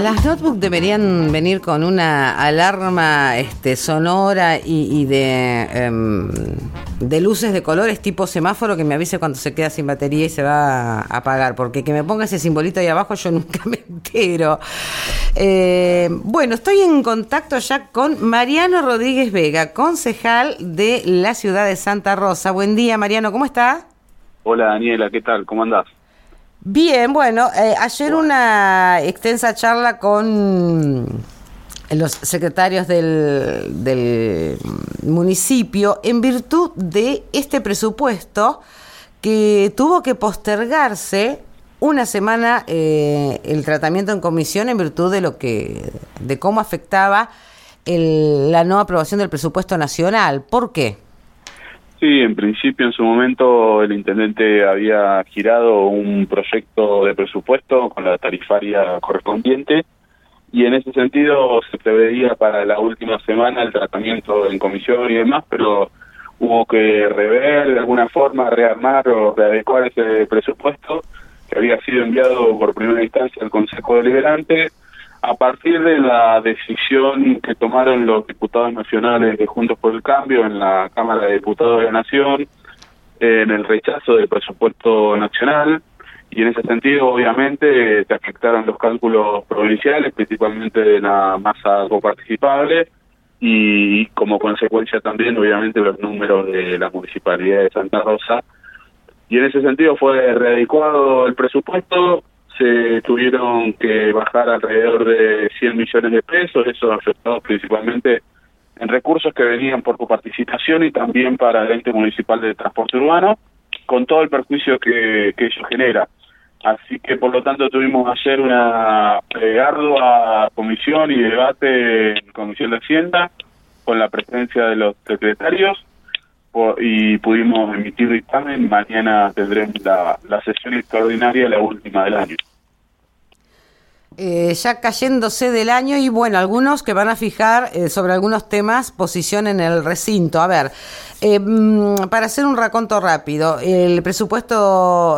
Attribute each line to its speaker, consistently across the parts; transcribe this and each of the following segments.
Speaker 1: Las notebooks deberían venir con una alarma sonora y de luces de colores tipo semáforo que me avise cuando se queda sin batería y se va a apagar, porque que me ponga ese simbolito ahí abajo yo nunca me entero. Bueno, estoy en contacto ya con Mariano Rodríguez Vega, concejal de la ciudad de Santa Rosa. Buen día, Mariano, ¿cómo está?
Speaker 2: Hola, Daniela, ¿qué tal? ¿Cómo andás?
Speaker 1: Bien, bueno, ayer una extensa charla con los secretarios del municipio en virtud de este presupuesto que tuvo que postergarse una semana el tratamiento en comisión en virtud de cómo afectaba la no aprobación del presupuesto nacional. ¿Por qué?
Speaker 2: Sí, en principio, en su momento, el intendente había girado un proyecto de presupuesto con la tarifaria correspondiente y en ese sentido se preveía para la última semana el tratamiento en comisión y demás, pero hubo que rever de alguna forma, rearmar o readecuar ese presupuesto que había sido enviado por primera instancia al Consejo Deliberante a partir de la decisión que tomaron los diputados nacionales de Juntos por el Cambio en la Cámara de Diputados de la Nación, en el rechazo del presupuesto nacional, y en ese sentido obviamente se afectaron los cálculos provinciales, principalmente de la masa coparticipable, y como consecuencia también obviamente los números de la Municipalidad de Santa Rosa, y en ese sentido fue readecuado el presupuesto. Se tuvieron que bajar alrededor de 100 millones de pesos, eso afectado principalmente en recursos que venían por coparticipación y también para el ente municipal de transporte urbano, con todo el perjuicio que ello genera. Así que por lo tanto tuvimos ayer una ardua comisión y debate en Comisión de Hacienda con la presencia de los secretarios y pudimos emitir dictamen. Mañana tendremos la sesión extraordinaria, la última del año.
Speaker 1: Ya cayéndose del año y bueno, algunos que van a fijar sobre algunos temas posición en el recinto. A ver, para hacer un raconto rápido, el presupuesto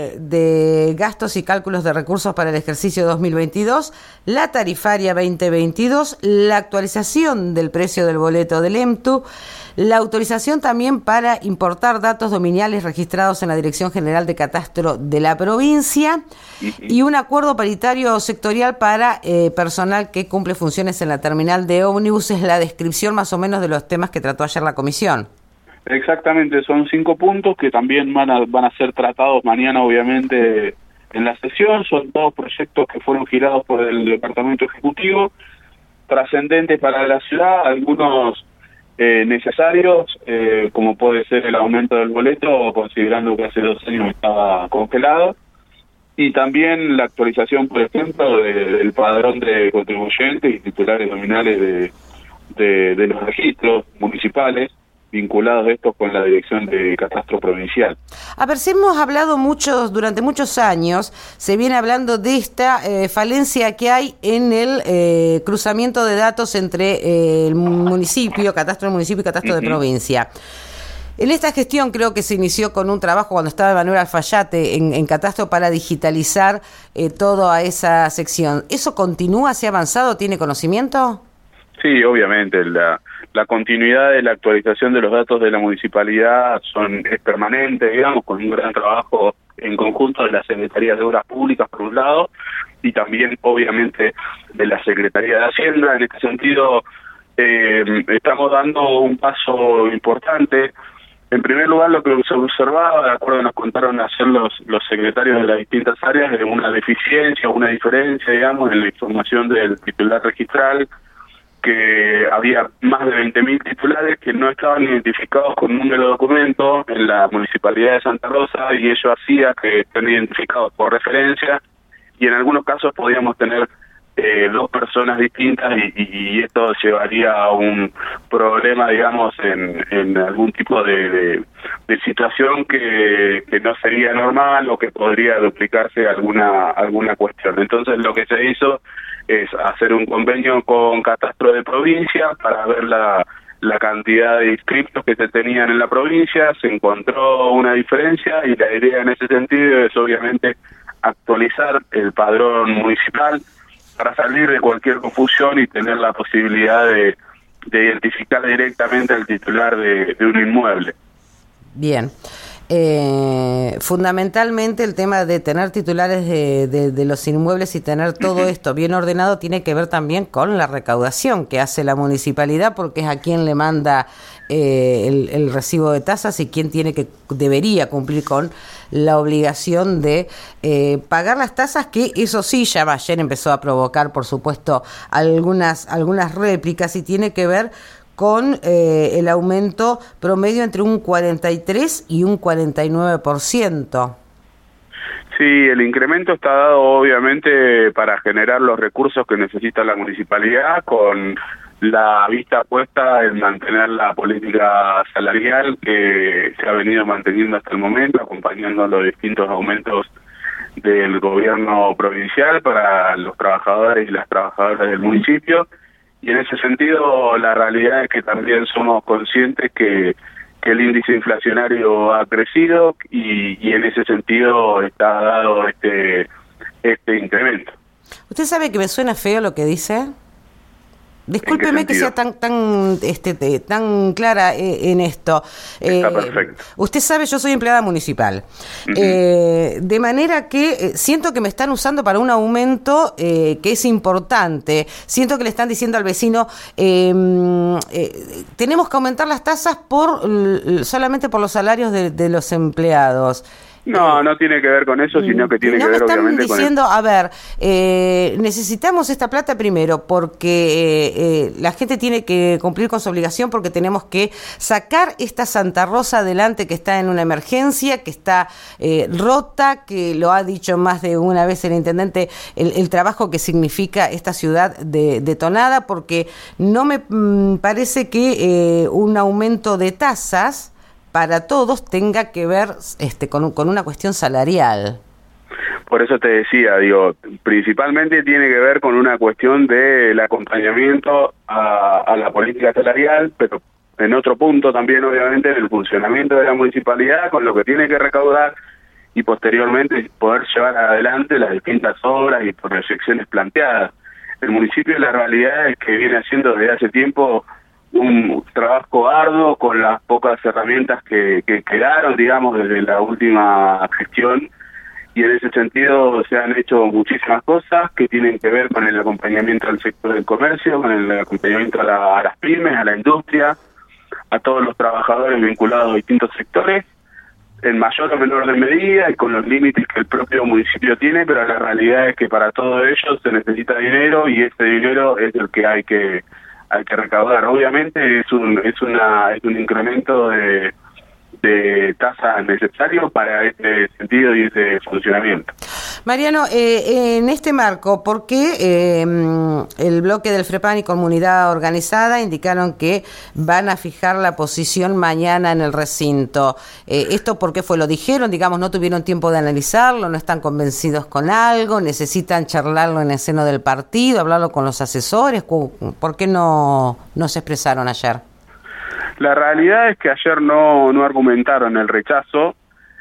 Speaker 1: de gastos y cálculos de recursos para el ejercicio 2022, la tarifaria 2022, la actualización del precio del boleto del EMTU, la autorización también para importar datos dominiales registrados en la Dirección General de Catastro de la provincia y un acuerdo paritario sectorial para personal que cumple funciones en la terminal de ómnibus. Es la descripción más o menos de los temas que trató ayer la comisión.
Speaker 2: Exactamente, son 5 puntos que también van a ser tratados mañana obviamente en la sesión. Son todos proyectos que fueron girados por el Departamento Ejecutivo, trascendentes para la ciudad, algunos necesarios, como puede ser el aumento del boleto, considerando que hace 2 años estaba congelado, y también la actualización, por ejemplo, del padrón de contribuyentes y titulares nominales de los registros municipales, vinculados estos con la Dirección de Catastro Provincial.
Speaker 1: A ver, si hemos hablado durante muchos años, se viene hablando de esta falencia que hay en el cruzamiento de datos entre el municipio, catastro del municipio y catastro de provincia. En esta gestión creo que se inició con un trabajo cuando estaba Manuel Alfayate en Catastro para digitalizar toda esa sección. ¿Eso continúa? ¿Se ha avanzado? ¿Tiene conocimiento?
Speaker 2: Sí, obviamente, la continuidad de la actualización de los datos de la municipalidad es permanente, digamos, con un gran trabajo en conjunto de las Secretarías de Obras Públicas, por un lado, y también, obviamente, de la Secretaría de Hacienda. En este sentido, estamos dando un paso importante. En primer lugar, lo que se observaba, de acuerdo a nos contaron ayer los secretarios de las distintas áreas, de una deficiencia, una diferencia, digamos, en la información del titular registral, que había más de 20.000 titulares que no estaban identificados con número de documento en la Municipalidad de Santa Rosa, y ello hacía que estén identificados por referencia, y en algunos casos podíamos tener 2 personas distintas y esto llevaría a un problema, digamos, en algún tipo de situación que no sería normal o que podría duplicarse alguna cuestión. Entonces lo que se hizo es hacer un convenio con Catastro de Provincia para ver la cantidad de inscriptos que se tenían en la provincia. Se encontró una diferencia y la idea en ese sentido es obviamente actualizar el padrón municipal para salir de cualquier confusión y tener la posibilidad de identificar directamente al titular de un inmueble.
Speaker 1: Bien. Fundamentalmente el tema de tener titulares de los inmuebles y tener todo esto bien ordenado tiene que ver también con la recaudación que hace la municipalidad, porque es a quien le manda el recibo de tasas y quien debería cumplir con la obligación de pagar las tasas, que eso sí ya ayer empezó a provocar, por supuesto, algunas réplicas, y tiene que ver con el aumento promedio entre un 43 y un 49%.
Speaker 2: Sí, el incremento está dado obviamente para generar los recursos que necesita la municipalidad, con la vista puesta en mantener la política salarial que se ha venido manteniendo hasta el momento, acompañando los distintos aumentos del gobierno provincial para los trabajadores y las trabajadoras del municipio. Y en ese sentido, la realidad es que también somos conscientes que el índice inflacionario ha crecido y en ese sentido está dado este incremento.
Speaker 1: ¿Usted sabe que me suena feo lo que dice? Discúlpeme que sea tan clara en esto.
Speaker 2: Está perfecto.
Speaker 1: Usted sabe, yo soy empleada municipal. De manera que siento que me están usando para un aumento que es importante. Siento que le están diciendo al vecino, tenemos que aumentar las tasas solamente por los salarios de los empleados.
Speaker 2: No tiene que ver con eso, sino que tiene que ver obviamente con... No me están
Speaker 1: diciendo, a ver, necesitamos esta plata primero porque la gente tiene que cumplir con su obligación, porque tenemos que sacar esta Santa Rosa adelante, que está en una emergencia, que está rota, que lo ha dicho más de una vez el intendente, el trabajo que significa esta ciudad detonada, porque no me parece que un aumento de tasas para todos tenga que ver con una cuestión salarial.
Speaker 2: Por eso te decía, principalmente tiene que ver con una cuestión del acompañamiento a la política salarial, pero en otro punto también, obviamente, en el funcionamiento de la municipalidad, con lo que tiene que recaudar y posteriormente poder llevar adelante las distintas obras y proyecciones planteadas. El municipio, la realidad es que viene haciendo desde hace tiempo un trabajo arduo con las pocas herramientas que quedaron, digamos, desde la última gestión, y en ese sentido se han hecho muchísimas cosas que tienen que ver con el acompañamiento al sector del comercio, con el acompañamiento a las pymes, a la industria, a todos los trabajadores vinculados a distintos sectores, en mayor o menor de medida y con los límites que el propio municipio tiene, pero la realidad es que para todo ello se necesita dinero, y ese dinero es el que hay que recaudar. Obviamente es un incremento de tasa necesario para este sentido y ese funcionamiento.
Speaker 1: Mariano, en este marco, ¿por qué el bloque del FREPAM y Comunidad Organizada indicaron que van a fijar la posición mañana en el recinto? ¿Esto por qué fue? ¿Lo dijeron? Digamos, ¿no tuvieron tiempo de analizarlo? ¿No están convencidos con algo? ¿Necesitan charlarlo en el seno del partido? ¿Hablarlo con los asesores? ¿Por qué no se expresaron ayer?
Speaker 2: La realidad es que ayer no argumentaron el rechazo,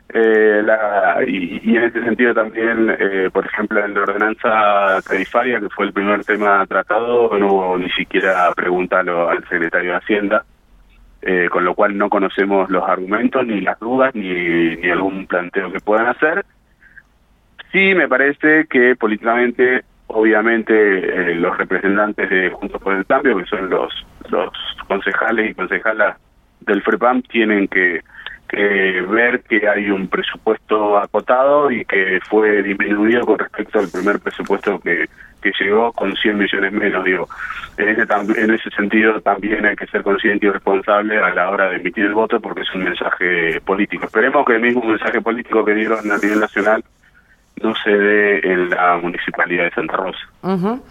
Speaker 2: y en este sentido también, por ejemplo, en la ordenanza tarifaria, que fue el primer tema tratado, no hubo ni siquiera pregunta al secretario de Hacienda, con lo cual no conocemos los argumentos, ni las dudas, ni algún planteo que puedan hacer. Sí me parece que políticamente, obviamente, los representantes de Juntos por el Cambio, que son los concejales y concejalas del FREPAM, tienen que ver que hay un presupuesto acotado y que fue disminuido con respecto al primer presupuesto que llegó, con 100 millones menos. En ese sentido también hay que ser consciente y responsable a la hora de emitir el voto, porque es un mensaje político. Esperemos que el mismo mensaje político que dieron a nivel nacional no se dé en la Municipalidad de Santa Rosa.
Speaker 1: Uh-huh.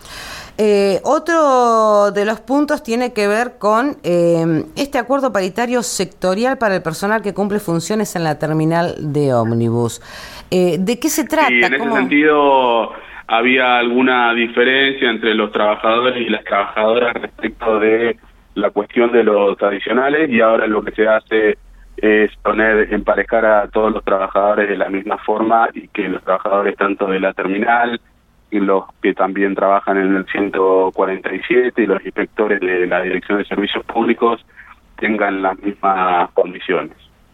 Speaker 1: Otro de los puntos tiene que ver con este acuerdo paritario sectorial para el personal que cumple funciones en la terminal de ómnibus. ¿De qué se trata?
Speaker 2: Sí, en ese sentido había alguna diferencia entre los trabajadores y las trabajadoras respecto de la cuestión de los tradicionales, y ahora lo que se hace es emparejar a todos los trabajadores de la misma forma, y que los trabajadores tanto de la terminal y los que también trabajan en el 147 y los inspectores de la Dirección de Servicios Públicos tengan las mismas condiciones.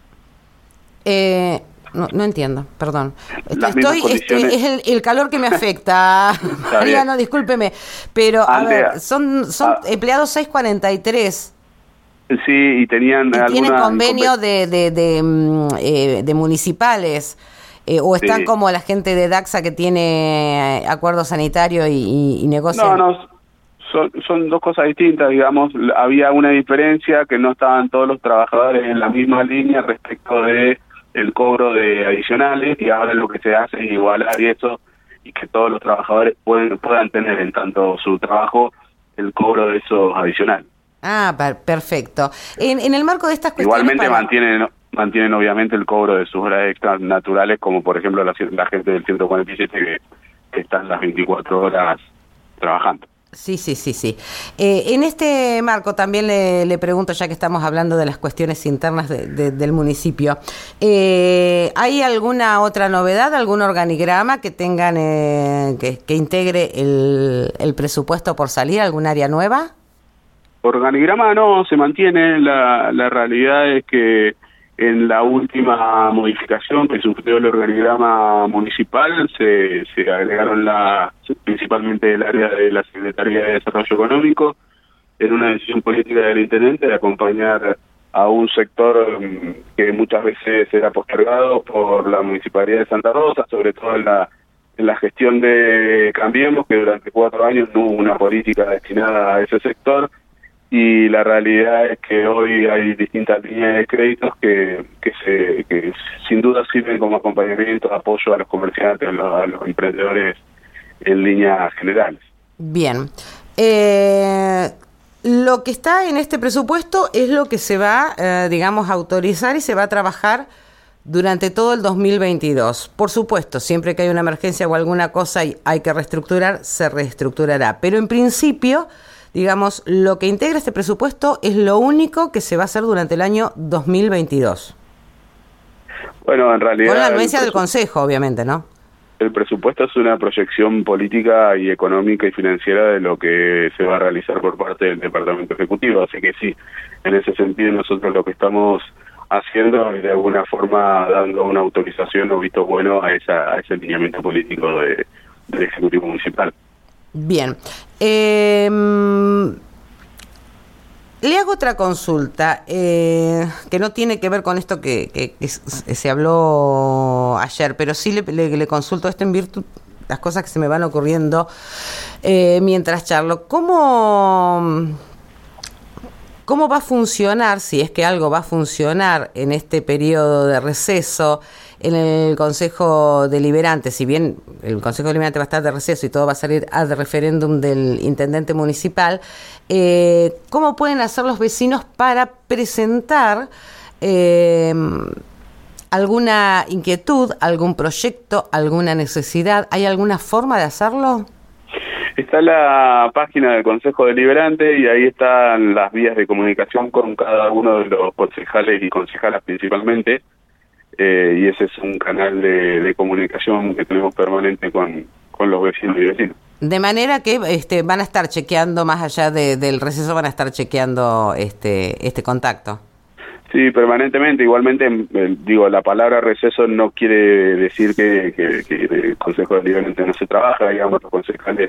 Speaker 1: No entiendo, perdón.
Speaker 2: Condiciones...
Speaker 1: Es el calor que me afecta. Mariano, discúlpeme. Pero, a ver, son empleados 643.
Speaker 2: Sí, y tenían...
Speaker 1: ¿Y tienen convenio de municipales? ¿O están como la gente de Daxa que tiene acuerdo sanitario y negocia?
Speaker 2: No, son dos cosas distintas, digamos. Había una diferencia que no estaban todos los trabajadores en la misma línea respecto de el cobro de adicionales, y ahora lo que se hace es igualar eso y que todos los trabajadores puedan tener en tanto su trabajo el cobro de esos adicionales.
Speaker 1: Ah, perfecto. En el marco de estas cuestiones...
Speaker 2: Igualmente mantienen obviamente el cobro de sus horas extras naturales, como por ejemplo la gente del 147 que están las 24 horas trabajando.
Speaker 1: Sí. En este marco también le pregunto, ya que estamos hablando de las cuestiones internas del municipio, ¿hay alguna otra novedad, algún organigrama que tengan que integre el presupuesto por salir, algún área nueva?
Speaker 2: Organigrama no, se mantiene. La realidad es que en la última modificación que sufrió el organigrama municipal se agregaron principalmente el área de la Secretaría de Desarrollo Económico, en una decisión política del intendente de acompañar a un sector que muchas veces era postergado por la Municipalidad de Santa Rosa, sobre todo en la gestión de Cambiemos, que durante 4 años no hubo una política destinada a ese sector. Y la realidad es que hoy hay distintas líneas de créditos que sin duda sirven como acompañamiento, apoyo a los comerciantes, a los emprendedores en líneas generales.
Speaker 1: Bien. Lo que está en este presupuesto es lo que se va, a autorizar y se va a trabajar durante todo el 2022. Por supuesto, siempre que hay una emergencia o alguna cosa y hay que reestructurar, se reestructurará. Pero en principio... lo que integra este presupuesto es lo único que se va a hacer durante el año 2022.
Speaker 2: Bueno, en realidad...
Speaker 1: Con la anuencia del Consejo, obviamente, ¿no?
Speaker 2: El presupuesto es una proyección política y económica y financiera de lo que se va a realizar por parte del Departamento Ejecutivo. Así que sí, en ese sentido nosotros lo que estamos haciendo es de alguna forma dando una autorización o visto bueno a ese lineamiento político del Ejecutivo Municipal.
Speaker 1: Bien. Le hago otra consulta que no tiene que ver con esto que se habló ayer, pero sí le consulto esto en virtud de las cosas que se me van ocurriendo mientras charlo. ¿Cómo va a funcionar, si es que algo va a funcionar en este periodo de receso en el Consejo Deliberante? Si bien el Consejo Deliberante va a estar de receso y todo va a salir al referéndum del intendente municipal, ¿cómo pueden hacer los vecinos para presentar alguna inquietud, algún proyecto, alguna necesidad? ¿Hay alguna forma de hacerlo?
Speaker 2: Está la página del Consejo Deliberante y ahí están las vías de comunicación con cada uno de los concejales y concejalas principalmente, y ese es un canal de comunicación que tenemos permanente con los vecinos y vecinas. De manera que van a estar chequeando, más allá del receso, van a estar chequeando este contacto. Sí, permanentemente. Igualmente, la palabra receso no quiere decir que el Consejo Deliberante no se trabaja. Digamos, los concejales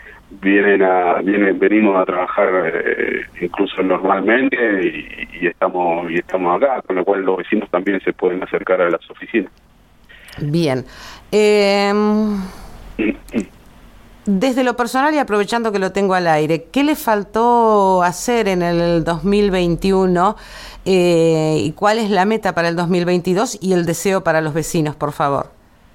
Speaker 2: venimos a trabajar incluso normalmente y estamos acá, con lo cual los vecinos también se pueden acercar a las oficinas. Bien. Desde lo personal y aprovechando que lo tengo al aire, ¿qué le faltó hacer en el 2021 y cuál es la meta para el 2022 y el deseo para los vecinos, por favor?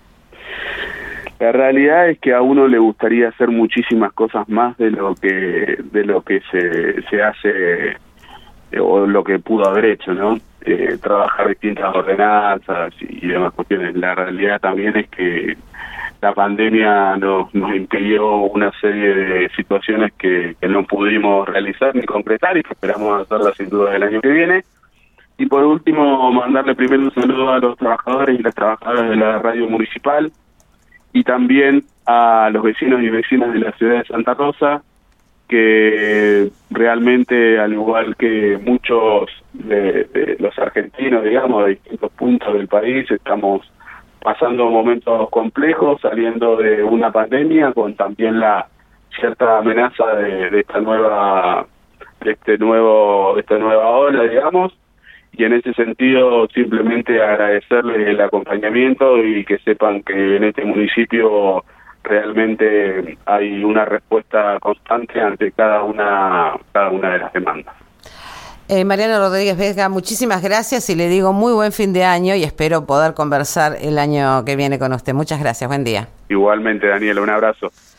Speaker 2: La realidad es que a uno le gustaría hacer muchísimas cosas más de lo que se hace o lo que pudo haber hecho, ¿no? Trabajar distintas ordenanzas y demás cuestiones. La realidad también es que la pandemia nos impidió una serie de situaciones que no pudimos realizar ni concretar y que esperamos hacerlas sin duda el año que viene. Y por último, mandarle primero un saludo a los trabajadores y las trabajadoras de la radio municipal y también a los vecinos y vecinas de la ciudad de Santa Rosa, que realmente, al igual que muchos de los argentinos, digamos, de distintos puntos del país, estamos pasando momentos complejos, saliendo de una pandemia, con también la cierta amenaza de esta nueva ola, digamos, y en ese sentido simplemente agradecerles el acompañamiento y que sepan que en este municipio realmente hay una respuesta constante ante cada una de las demandas.
Speaker 1: Mariano Rodríguez Vega, muchísimas gracias y le digo muy buen fin de año y espero poder conversar el año que viene con usted. Muchas gracias, buen día.
Speaker 2: Igualmente, Daniela, un abrazo.